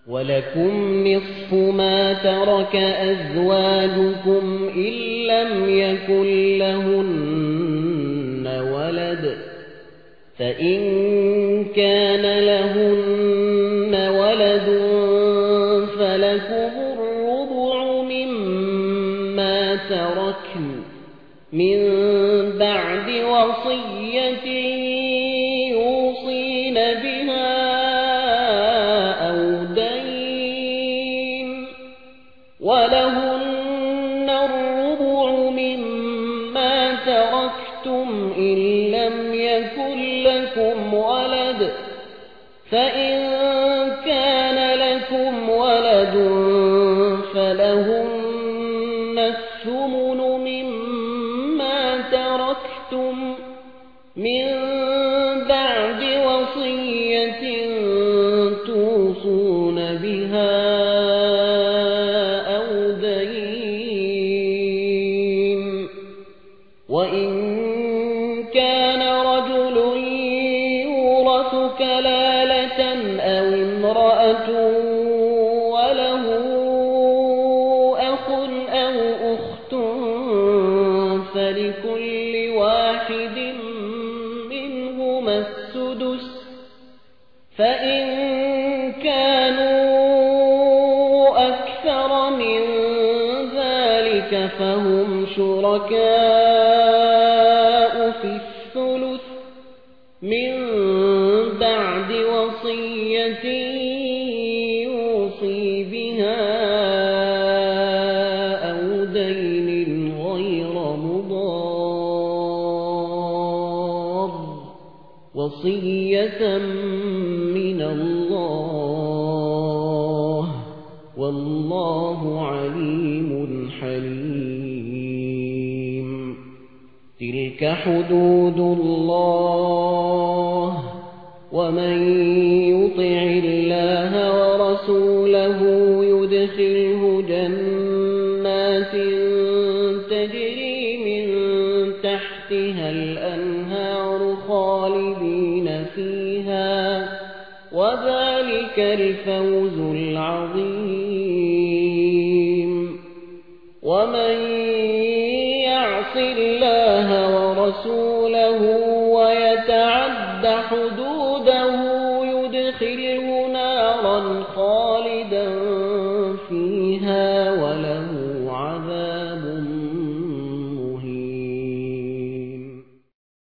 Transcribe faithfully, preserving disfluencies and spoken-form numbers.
ولكم نصف ما ترك أزواجكم إن لم يكن لهن ولد فإن كان لهن ولد فلكم الربع مما تركن من بعد وصية يوصين بها أو دين ولهن الربع مما تركتم إن لم يكن لكم ولد فإن كان لكم ولد فلهن الثمن مما تركتم من بعد وصية توصون بها أو دين وإن كان رجل يورث كلالة أو امرأة وله أخ أو أخت فلكل واحد منهما السدس فإن كانوا أكثر من ذلك فهم شركاء في الثلث من بعد وصية يوصي بها أو دين غير مضار وصية من الله والله عليم حليم تلك حدود الله ومن يطع الله ورسوله يدخله جنات تجري من تحتها الأنهار خالدين فيها وذلك الفوز العظيم ومن يعص الله ورسوله ويتعد حدوده